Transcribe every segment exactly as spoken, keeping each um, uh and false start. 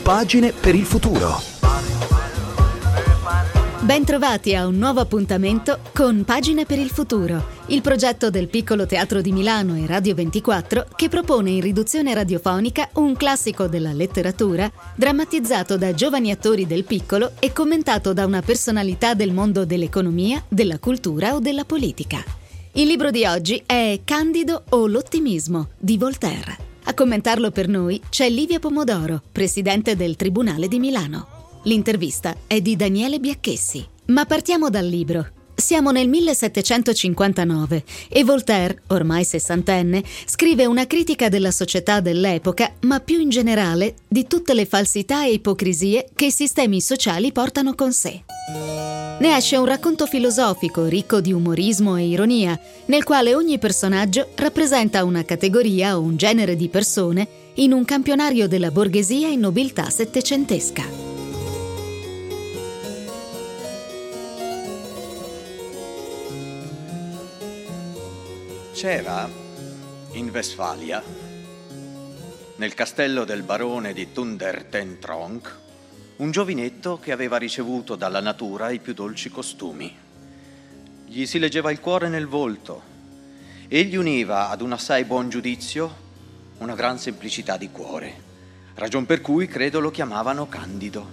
Pagine per il futuro. Bentrovati a un nuovo appuntamento con Pagine per il futuro, il progetto del Piccolo Teatro di Milano e Radio ventiquattro che propone in riduzione radiofonica un classico della letteratura drammatizzato da giovani attori del piccolo e commentato da una personalità del mondo dell'economia, della cultura o della politica. Il libro di oggi è Candido o l'ottimismo di Voltaire. A commentarlo per noi c'è Livia Pomodoro, presidente del Tribunale di Milano. L'intervista è di Daniele Biacchessi. Ma partiamo dal libro. Siamo nel millesettecentocinquantanove e Voltaire, ormai sessantenne, scrive una critica della società dell'epoca, ma più in generale di tutte le falsità e ipocrisie che i sistemi sociali portano con sé. Ne esce un racconto filosofico ricco di umorismo e ironia, nel quale ogni personaggio rappresenta una categoria o un genere di persone in un campionario della borghesia e nobiltà settecentesca. C'era in Westfalia, nel castello del barone di Thunder ten Tronckh, un giovinetto che aveva ricevuto dalla natura i più dolci costumi. Gli si leggeva il cuore nel volto e gli univa ad un assai buon giudizio una gran semplicità di cuore, ragion per cui credo lo chiamavano Candido.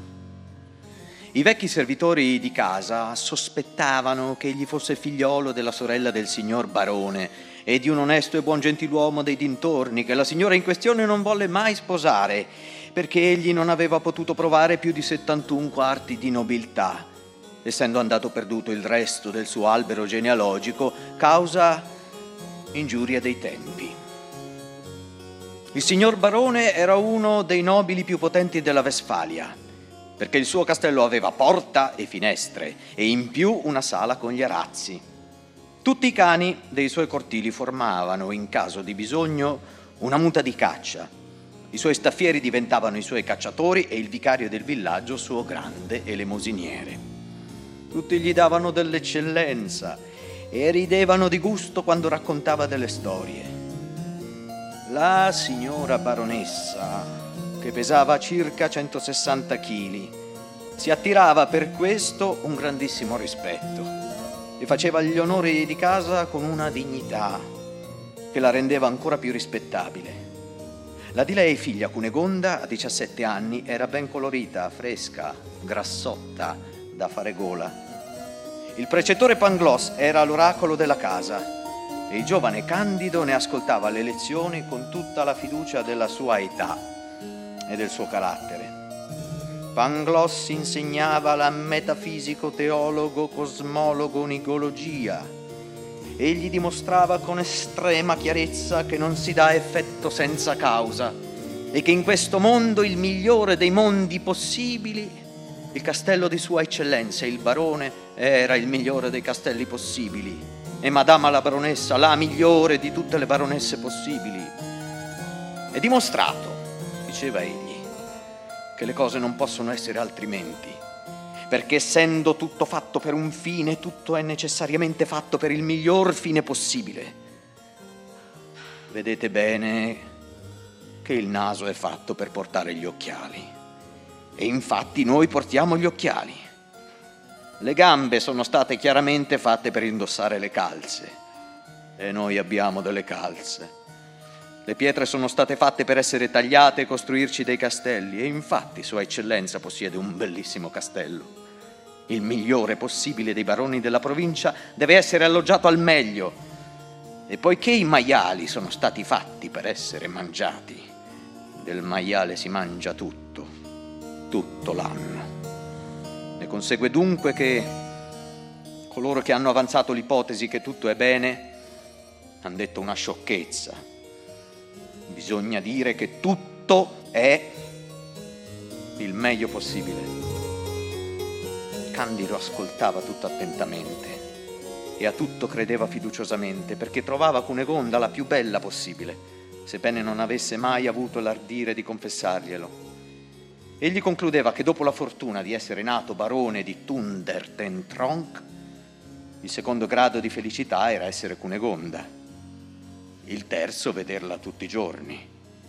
I vecchi servitori di casa sospettavano che egli fosse figliolo della sorella del signor barone e di un onesto e buon gentiluomo dei dintorni che la signora in questione non volle mai sposare perché egli non aveva potuto provare più di settantuno quarti di nobiltà, essendo andato perduto il resto del suo albero genealogico causa ingiuria dei tempi. Il signor barone era uno dei nobili più potenti della Westfalia, perché il suo castello aveva porta e finestre e in più una sala con gli arazzi. Tutti i cani dei suoi cortili formavano, in caso di bisogno, una muta di caccia. I suoi staffieri diventavano i suoi cacciatori e il vicario del villaggio suo grande elemosiniere. Tutti gli davano dell'eccellenza e ridevano di gusto quando raccontava delle storie. La signora baronessa, che pesava circa centosessanta chili, si attirava per questo un grandissimo rispetto e faceva gli onori di casa con una dignità che la rendeva ancora più rispettabile. La di lei figlia Cunegonda, a diciassette anni, era ben colorita, fresca, grassotta, da fare gola. Il precettore Pangloss era l'oracolo della casa e il giovane Candido ne ascoltava le lezioni con tutta la fiducia della sua età e del suo carattere. Pangloss insegnava la metafisico, teologo, cosmologo, nigologia. Egli dimostrava con estrema chiarezza che non si dà effetto senza causa e che in questo mondo, il migliore dei mondi possibili, il castello di Sua Eccellenza, il barone, era il migliore dei castelli possibili e Madama la baronessa, la migliore di tutte le baronesse possibili. È dimostrato, diceva egli, che le cose non possono essere altrimenti, perché essendo tutto fatto per un fine, tutto è necessariamente fatto per il miglior fine possibile. Vedete bene che il naso è fatto per portare gli occhiali, e infatti noi portiamo gli occhiali. Le gambe sono state chiaramente fatte per indossare le calze, e noi abbiamo delle calze. Le pietre sono state fatte per essere tagliate e costruirci dei castelli, e infatti Sua Eccellenza possiede un bellissimo castello. Il migliore possibile dei baroni della provincia deve essere alloggiato al meglio, e poiché i maiali sono stati fatti per essere mangiati, del maiale si mangia tutto, tutto l'anno. Ne consegue dunque che coloro che hanno avanzato l'ipotesi che tutto è bene hanno detto una sciocchezza. Bisogna dire che tutto è il meglio possibile. Candido ascoltava tutto attentamente e a tutto credeva fiduciosamente, perché trovava Cunegonda la più bella possibile, sebbene non avesse mai avuto l'ardire di confessarglielo. Egli concludeva che dopo la fortuna di essere nato barone di Thunder ten Tronckh, il secondo grado di felicità era essere Cunegonda, il terzo vederla tutti i giorni.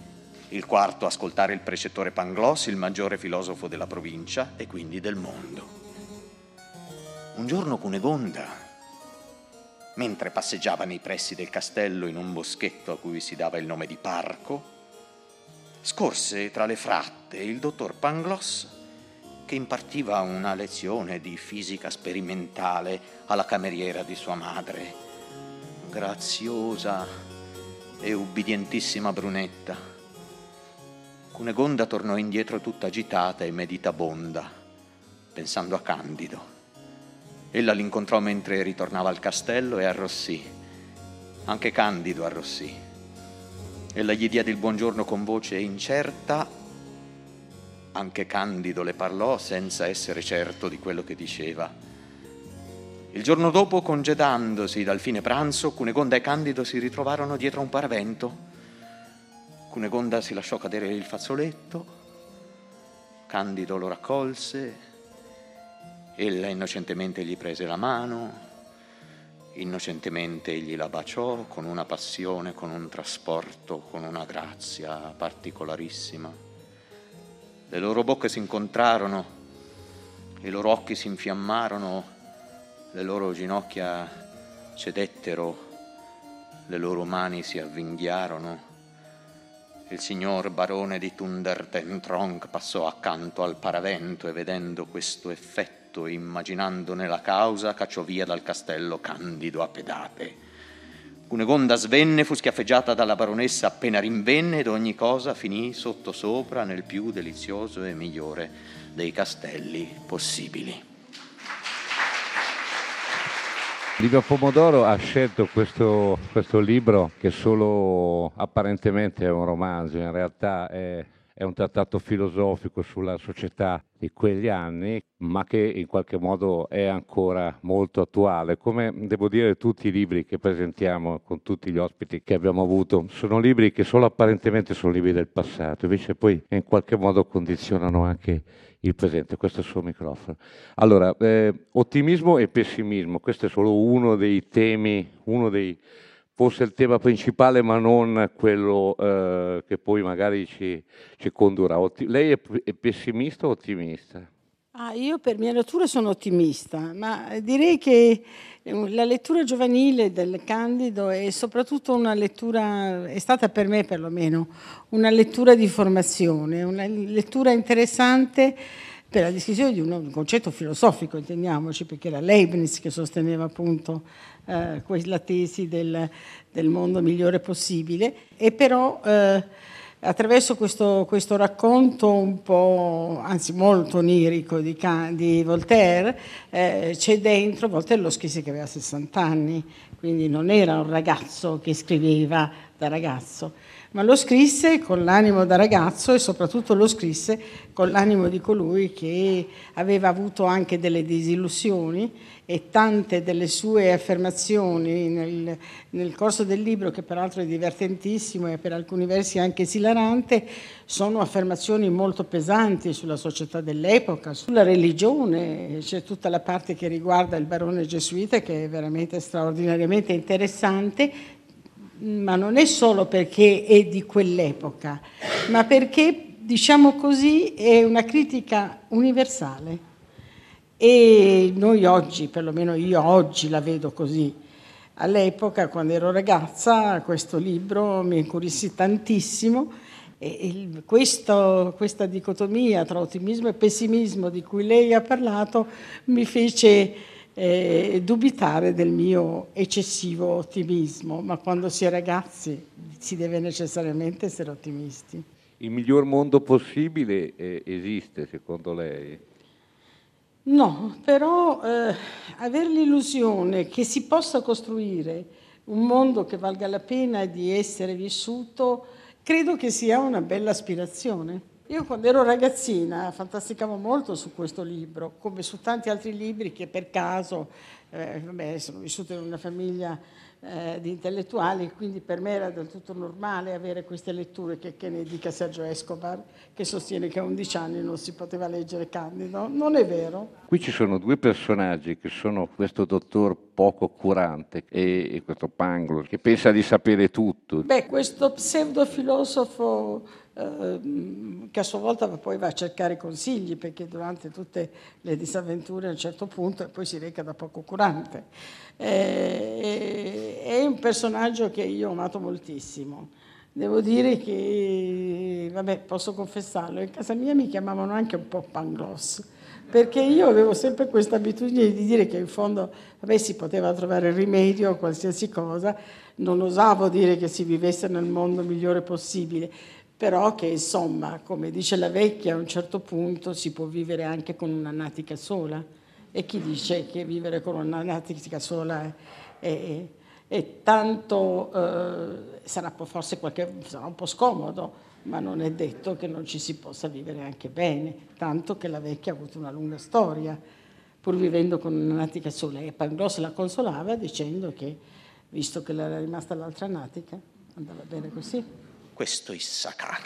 il quarto ascoltare il precettore Pangloss, il maggiore filosofo della provincia e quindi del mondo. Un giorno Cunegonda, mentre passeggiava nei pressi del castello in un boschetto a cui si dava il nome di parco, scorse tra le fratte il dottor Pangloss che impartiva una lezione di fisica sperimentale alla cameriera di sua madre, graziosa e ubbidientissima brunetta. Cunegonda tornò indietro tutta agitata e meditabonda, pensando a Candido. Ella l'incontrò mentre ritornava al castello e arrossì. Anche Candido arrossì. Ella gli diede il buongiorno con voce incerta. Anche Candido le parlò senza essere certo di quello che diceva. Il giorno dopo, congedandosi dal fine pranzo, Cunegonda e Candido si ritrovarono dietro a un paravento. Cunegonda si lasciò cadere il fazzoletto, Candido lo raccolse, ella innocentemente gli prese la mano, innocentemente gli la baciò con una passione, con un trasporto, con una grazia particolarissima. Le loro bocche si incontrarono, i loro occhi si infiammarono, le loro ginocchia cedettero, le loro mani si avvinghiarono. Il signor barone di Thundertentronckh passò accanto al paravento e vedendo questo effetto, immaginandone la causa, cacciò via dal castello Candido a pedate. Cunegonda svenne, fu schiaffeggiata dalla baronessa appena rinvenne ed ogni cosa finì sottosopra nel più delizioso e migliore dei castelli possibili. Livio Pomodoro ha scelto questo, questo libro che solo apparentemente è un romanzo, in realtà è, è un trattato filosofico sulla società di quegli anni, ma che in qualche modo è ancora molto attuale. Come devo dire, tutti i libri che presentiamo con tutti gli ospiti che abbiamo avuto sono libri che solo apparentemente sono libri del passato, invece poi in qualche modo condizionano anche il presente. Questo è il suo microfono. Allora, eh, ottimismo e pessimismo, questo è solo uno dei temi, uno dei forse il tema principale, ma non quello eh, che poi magari ci, ci condurrà. Otti- lei è, è pessimista o ottimista? Ah, io per mia natura sono ottimista, ma direi che la lettura giovanile del Candido è soprattutto una lettura, è stata per me perlomeno, una lettura di formazione, una lettura interessante per la descrizione di un concetto filosofico, intendiamoci, perché era Leibniz che sosteneva appunto eh, quella tesi del, del mondo migliore possibile, e però eh, attraverso questo, questo racconto un po', anzi molto onirico di, di Voltaire, eh, c'è dentro, Voltaire lo scrisse che aveva sessanta anni, quindi non era un ragazzo che scriveva da ragazzo, ma lo scrisse con l'animo da ragazzo e soprattutto lo scrisse con l'animo di colui che aveva avuto anche delle disillusioni, e tante delle sue affermazioni nel, nel corso del libro, che peraltro è divertentissimo e per alcuni versi anche esilarante, sono affermazioni molto pesanti sulla società dell'epoca, sulla religione. C'è tutta la parte che riguarda il barone gesuita che è veramente straordinariamente interessante, ma non è solo perché è di quell'epoca, ma perché, diciamo così, è una critica universale. E noi oggi, perlomeno io oggi la vedo così. All'epoca, quando ero ragazza, questo libro mi incurisì tantissimo, e il, questo, questa dicotomia tra ottimismo e pessimismo di cui lei ha parlato mi fece eh, dubitare del mio eccessivo ottimismo, ma quando si è ragazzi si deve necessariamente essere ottimisti. Il miglior mondo possibile eh, esiste, secondo lei? No, però eh, avere l'illusione che si possa costruire un mondo che valga la pena di essere vissuto, credo che sia una bella aspirazione. Io quando ero ragazzina fantasticavo molto su questo libro, come su tanti altri libri che per caso, eh, vabbè, sono vissuta in una famiglia eh, di intellettuali, quindi per me era del tutto normale avere queste letture, che, che ne dica Sergio Escobar, che sostiene che a undici anni non si poteva leggere Candido. Non è vero. Qui ci sono due personaggi che sono questo dottor poco curante e, e questo Pangloss che pensa di sapere tutto. Beh, questo pseudofilosofo eh, che a sua volta poi va a cercare consigli, perché durante tutte le disavventure a un certo punto e poi si reca da poco curante. Eh, è un personaggio che io ho amato moltissimo. Devo dire che, vabbè, posso confessarlo, in casa mia mi chiamavano anche un po' Pangloss, perché io avevo sempre questa abitudine di dire che in fondo, vabbè, si poteva trovare rimedio a qualsiasi cosa, non osavo dire che si vivesse nel mondo migliore possibile, però che insomma, come dice la vecchia, a un certo punto si può vivere anche con una natica sola, e chi dice che vivere con una natica sola è... è e tanto eh, sarà forse qualche, sarà un po' scomodo, ma non è detto che non ci si possa vivere anche bene, tanto che la vecchia ha avuto una lunga storia, pur vivendo con una natica sola, e Pangloss la consolava dicendo che, visto che era rimasta l'altra natica, andava bene così. Questo Issachar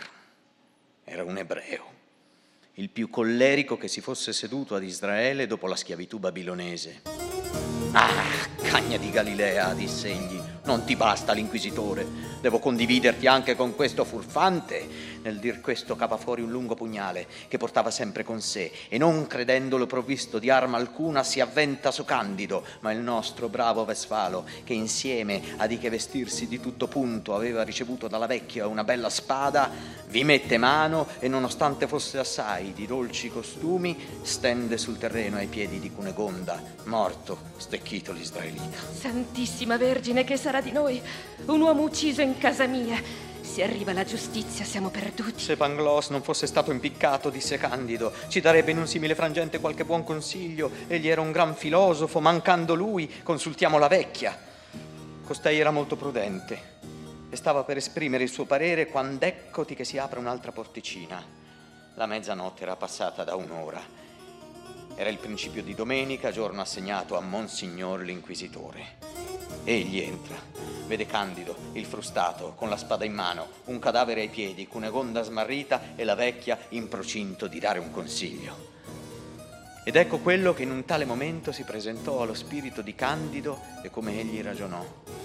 era un ebreo, il più collerico che si fosse seduto ad Israele dopo la schiavitù babilonese. Ah, cagna di Galilea, disse egli, non ti basta l'inquisitore, devo condividerti anche con questo furfante. Nel dir questo cava fuori un lungo pugnale che portava sempre con sé, e non credendolo provvisto di arma alcuna si avventa su Candido, ma il nostro bravo Vesfalo, che insieme a di che vestirsi di tutto punto aveva ricevuto dalla vecchia una bella spada, vi mette mano e, nonostante fosse assai di dolci costumi, stende sul terreno ai piedi di Cunegonda, morto, stecchito l'israelita. Santissima Vergine, che sarà di noi? Un uomo ucciso in casa mia. Se arriva la giustizia siamo perduti. Se Pangloss non fosse stato impiccato, disse Candido, ci darebbe in un simile frangente qualche buon consiglio. Egli era un gran filosofo, mancando lui consultiamo la vecchia. Costei era molto prudente e stava per esprimere il suo parere quando eccoti che si apre un'altra porticina. La mezzanotte era passata da un'ora. Era il principio di domenica, giorno assegnato a Monsignor l'Inquisitore. Egli entra, vede Candido, il frustato, con la spada in mano, un cadavere ai piedi, Cunegonda smarrita e la vecchia in procinto di dare un consiglio. Ed ecco quello che in un tale momento si presentò allo spirito di Candido e come egli ragionò.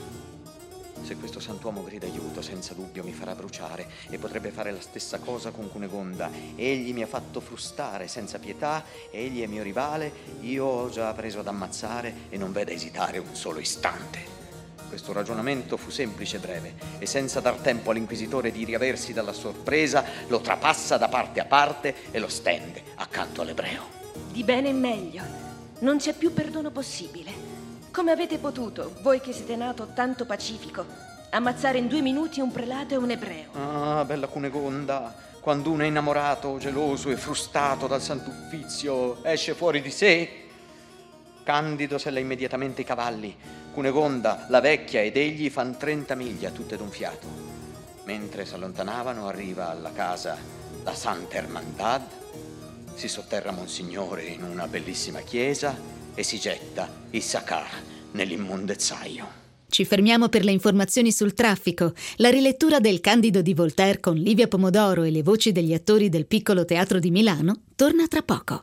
Se questo santuomo grida aiuto, senza dubbio mi farà bruciare, e potrebbe fare la stessa cosa con Cunegonda. Egli mi ha fatto frustare senza pietà, egli è mio rivale, io ho già preso ad ammazzare e non veda esitare un solo istante. Questo ragionamento fu semplice e breve, e senza dar tempo all'inquisitore di riaversi dalla sorpresa, lo trapassa da parte a parte e lo stende accanto all'ebreo. Di bene in meglio, non c'è più perdono possibile. Come avete potuto, voi che siete nato tanto pacifico, ammazzare in due minuti un prelato e un ebreo? Ah, bella Cunegonda, quando uno è innamorato, geloso e frustato dal sant'uffizio, esce fuori di sé. Candido sella immediatamente i cavalli. Cunegonda, la vecchia ed egli fan trenta miglia tutte d'un fiato. Mentre si allontanavano arriva alla casa la Santa Hermandad, si sotterra Monsignore in una bellissima chiesa e si getta Issachar nell'immondezzaio. Ci fermiamo per le informazioni sul traffico. La rilettura del Candido di Voltaire con Livia Pomodoro e le voci degli attori del Piccolo Teatro di Milano torna tra poco.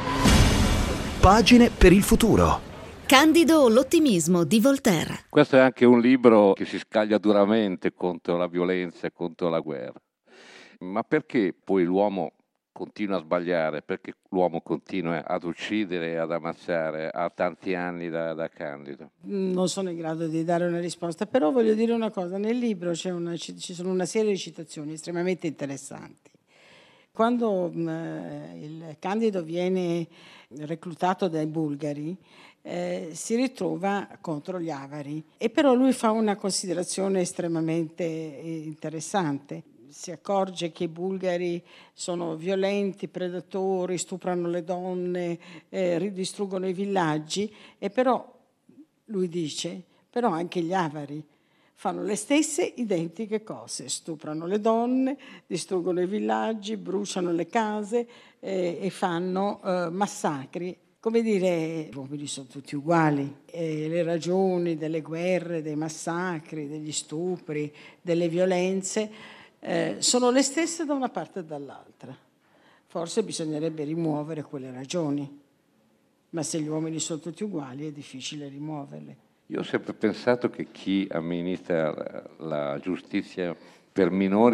Pagine per il futuro. Candido o l'ottimismo di Voltaire. Questo è anche un libro che si scaglia duramente contro la violenza e contro la guerra. Ma perché poi l'uomo continua a sbagliare? Perché l'uomo continua ad uccidere e ad ammazzare a tanti anni da, da Candido? Non sono in grado di dare una risposta, però voglio dire una cosa. Nel libro c'è una, ci sono una serie di citazioni estremamente interessanti. Quando mh, il Candido viene reclutato dai bulgari, eh, si ritrova contro gli avari, e però lui fa una considerazione estremamente interessante. Si accorge che i bulgari sono violenti, predatori, stuprano le donne, eh, ridistruggono i villaggi, e però, lui dice, però anche gli avari fanno le stesse identiche cose, stuprano le donne, distruggono i villaggi, bruciano le case eh, e fanno eh, massacri. Come dire, gli uomini sono tutti uguali, e le ragioni delle guerre, dei massacri, degli stupri, delle violenze Eh, sono le stesse da una parte e dall'altra. Forse bisognerebbe rimuovere quelle ragioni, ma se gli uomini sono tutti uguali è difficile rimuoverle. Io ho sempre pensato che chi amministra la giustizia per minori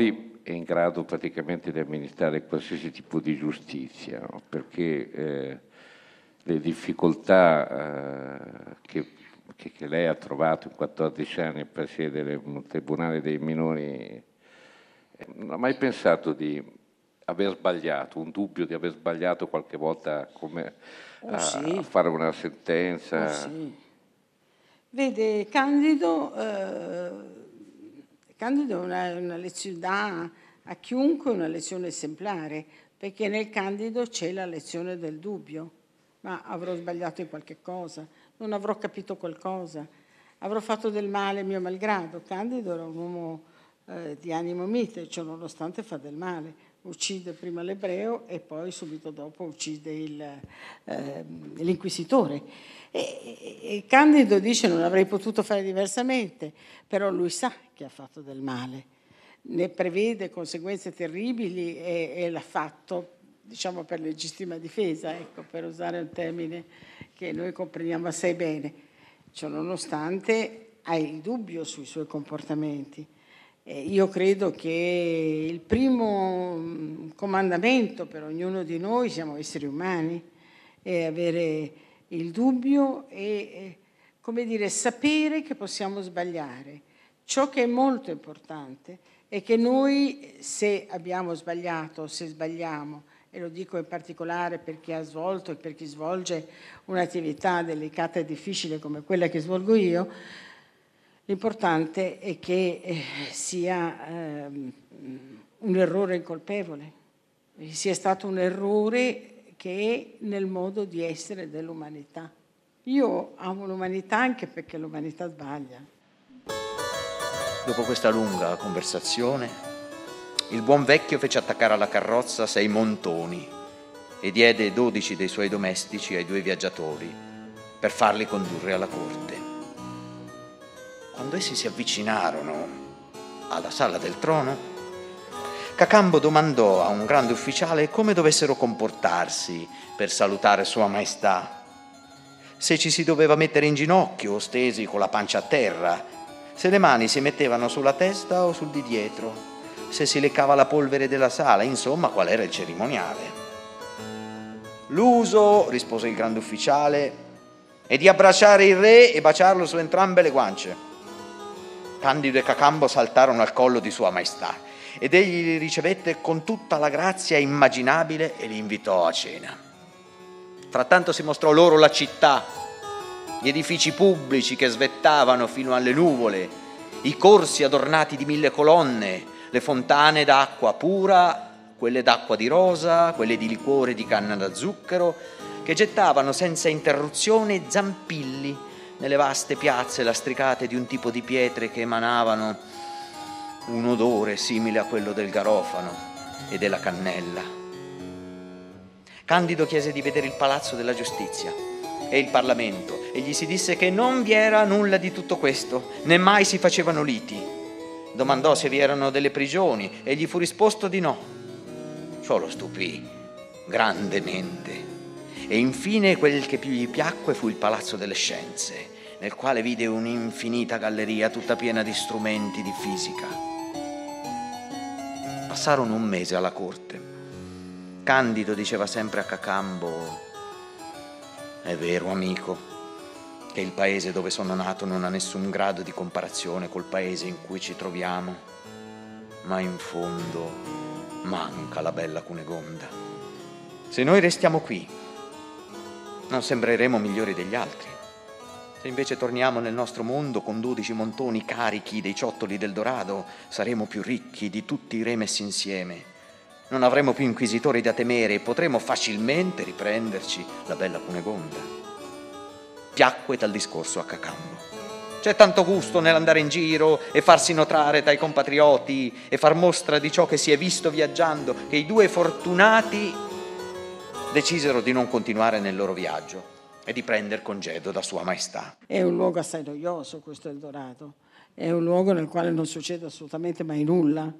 è in grado praticamente di amministrare qualsiasi tipo di giustizia, no? Perché eh, le difficoltà eh, che, che, che lei ha trovato in quattordici anni a presiedere un tribunale dei minori, eh, non ha mai pensato di aver sbagliato, un dubbio di aver sbagliato qualche volta come oh, a, sì. a fare una sentenza? Oh, sì. Vede, Candido, eh, Candido è una, una lezione, dà a chiunque una lezione esemplare, perché nel Candido c'è la lezione del dubbio. Ma avrò sbagliato in qualche cosa, non avrò capito qualcosa, avrò fatto del male mio malgrado. Candido era un uomo eh, di animo mite, cioè nonostante fa del male, uccide prima l'ebreo e poi subito dopo uccide il, eh, l'inquisitore. E, e Candido dice non avrei potuto fare diversamente, però lui sa che ha fatto del male, ne prevede conseguenze terribili e, e l'ha fatto, diciamo, per legittima difesa, ecco, per usare un termine che noi comprendiamo assai bene. Cioè, nonostante ha il dubbio sui suoi comportamenti. Eh, io credo che il primo comandamento per ognuno di noi, siamo esseri umani, è avere il dubbio e, come dire, sapere che possiamo sbagliare. Ciò che è molto importante è che noi, se abbiamo sbagliato, se sbagliamo, e lo dico in particolare per chi ha svolto e per chi svolge un'attività delicata e difficile come quella che svolgo io, l'importante è che eh, sia eh, un errore incolpevole, sia stato un errore che è nel modo di essere dell'umanità. Io amo l'umanità anche perché l'umanità sbaglia. Dopo questa lunga conversazione, il buon vecchio fece attaccare alla carrozza sei montoni e diede dodici dei suoi domestici ai due viaggiatori per farli condurre alla corte. Quando essi si avvicinarono alla sala del trono, Cacambo domandò a un grande ufficiale come dovessero comportarsi per salutare Sua Maestà, se ci si doveva mettere in ginocchio o stesi con la pancia a terra, se le mani si mettevano sulla testa o sul di dietro, se si leccava la polvere della sala, insomma qual era il cerimoniale. L'uso, rispose il grande ufficiale, è di abbracciare il re e baciarlo su entrambe le guance. Candido e Cacambo saltarono al collo di Sua Maestà ed egli li ricevette con tutta la grazia immaginabile e li invitò a cena. Frattanto si mostrò loro la città, gli edifici pubblici che svettavano fino alle nuvole, i corsi adornati di mille colonne, le fontane d'acqua pura, quelle d'acqua di rosa, quelle di liquore di canna da zucchero, che gettavano senza interruzione zampilli nelle vaste piazze lastricate di un tipo di pietre che emanavano un odore simile a quello del garofano e della cannella. Candido chiese di vedere il palazzo della giustizia e il Parlamento e gli si disse che non vi era nulla di tutto questo, né mai si facevano liti. Domandò se vi erano delle prigioni e gli fu risposto di no. Ciò lo stupì grandemente e infine quel che più gli piacque fu il Palazzo delle Scienze, nel quale vide un'infinita galleria tutta piena di strumenti di fisica. Passarono un mese alla corte. Candido diceva sempre a Cacambo: è vero, amico, che il paese dove sono nato non ha nessun grado di comparazione col paese in cui ci troviamo, ma in fondo manca la bella Cunegonda. Se noi restiamo qui, non sembreremo migliori degli altri. Se invece torniamo nel nostro mondo con dodici montoni carichi dei ciottoli del Dorado, saremo più ricchi di tutti i re messi insieme. Non avremo più inquisitori da temere e potremo facilmente riprenderci la bella Cunegonda. Piacque tal discorso a Cacambo. C'è tanto gusto nell'andare in giro e farsi notare dai compatrioti e far mostra di ciò che si è visto viaggiando, che i due fortunati decisero di non continuare nel loro viaggio e di prendere congedo da Sua Maestà. È un luogo assai noioso questo Eldorado, è un luogo nel quale non succede assolutamente mai nulla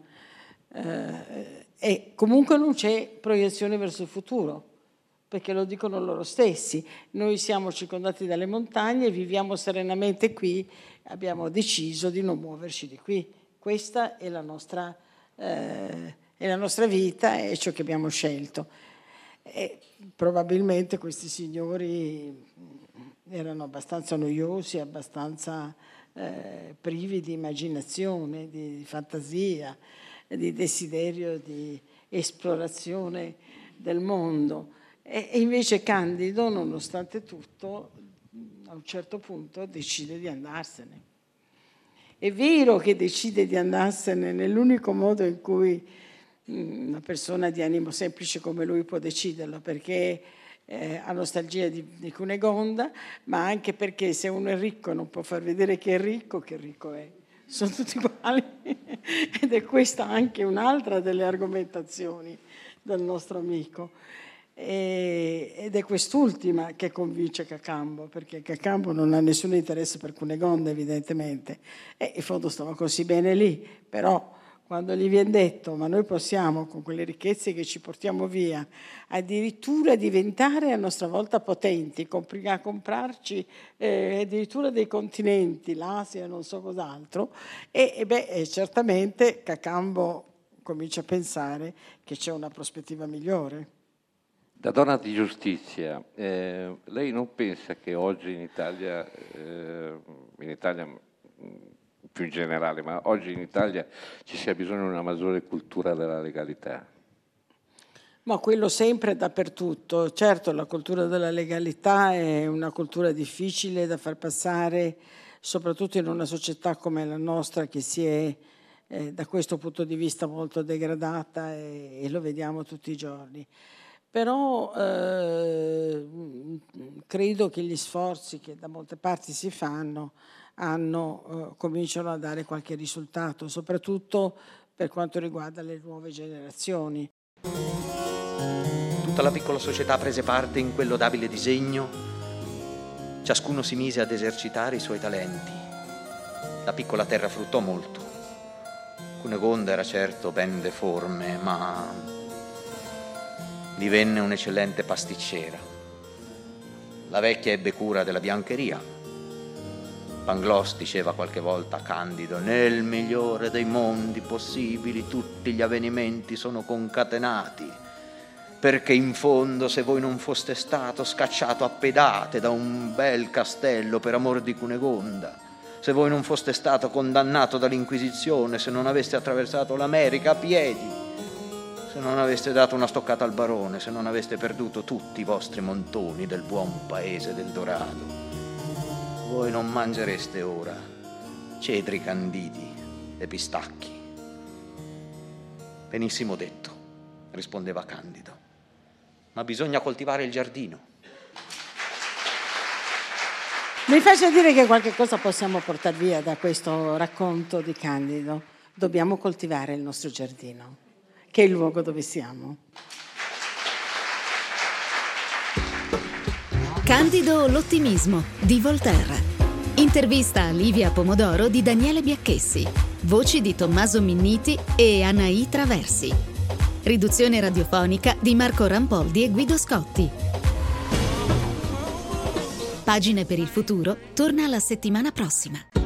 eh, e comunque non c'è proiezione verso il futuro, perché lo dicono loro stessi. Noi siamo circondati dalle montagne, viviamo serenamente qui, abbiamo deciso di non muoverci di qui. Questa è la nostra eh, è la nostra vita, è ciò che abbiamo scelto. E probabilmente questi signori erano abbastanza noiosi, abbastanza eh, privi di immaginazione, di, di fantasia, di desiderio di esplorazione del mondo. E, e invece Candido, nonostante tutto, a un certo punto decide di andarsene. È vero che decide di andarsene nell'unico modo in cui una persona di animo semplice come lui può deciderlo, perché eh, ha nostalgia di, di Cunegonda, ma anche perché se uno è ricco non può far vedere che è ricco, che ricco è. Sono tutti uguali. Ed è questa anche un'altra delle argomentazioni del nostro amico. E, ed è quest'ultima che convince Cacambo, perché Cacambo non ha nessun interesse per Cunegonda evidentemente, e in fondo stava così bene lì, però quando gli viene detto ma noi possiamo con quelle ricchezze che ci portiamo via addirittura diventare a nostra volta potenti, a comprarci eh, addirittura dei continenti, l'Asia, non so cos'altro, e, e beh certamente Cacambo comincia a pensare che c'è una prospettiva migliore. Da donna di giustizia, eh, lei non pensa che oggi in Italia, eh, in Italia più in generale, ma oggi in Italia ci sia bisogno di una maggiore cultura della legalità? Ma quello sempre dappertutto. Certo, la cultura della legalità è una cultura difficile da far passare, soprattutto in una società come la nostra che si è eh, da questo punto di vista molto degradata e, e lo vediamo tutti i giorni. Però eh, credo che gli sforzi che da molte parti si fanno hanno, eh, cominciano a dare qualche risultato, soprattutto per quanto riguarda le nuove generazioni. Tutta la piccola società prese parte in quel lodabile disegno, ciascuno si mise ad esercitare i suoi talenti. La piccola terra fruttò molto. Cunegonda era certo ben deforme, ma divenne un'eccellente pasticcera. La vecchia ebbe cura della biancheria. Pangloss diceva qualche volta a Candido: nel migliore dei mondi possibili tutti gli avvenimenti sono concatenati, perché in fondo se voi non foste stato scacciato a pedate da un bel castello per amor di Cunegonda, se voi non foste stato condannato dall'Inquisizione, se non aveste attraversato l'America a piedi, se non aveste dato una stoccata al barone, se non aveste perduto tutti i vostri montoni del buon paese del Dorado, voi non mangereste ora cedri candidi e pistacchi. Benissimo detto, rispondeva Candido, ma bisogna coltivare il giardino. Mi faccia dire che qualche cosa possiamo portare via da questo racconto di Candido. Dobbiamo coltivare il nostro giardino, che è il luogo dove siamo. Candido l'ottimismo di Voltaire. Intervista a Livia Pomodoro di Daniele Biacchessi. Voci di Tommaso Minniti e Anaì Traversi. Riduzione radiofonica di Marco Rampoldi e Guido Scotti. Pagine per il futuro torna la settimana prossima.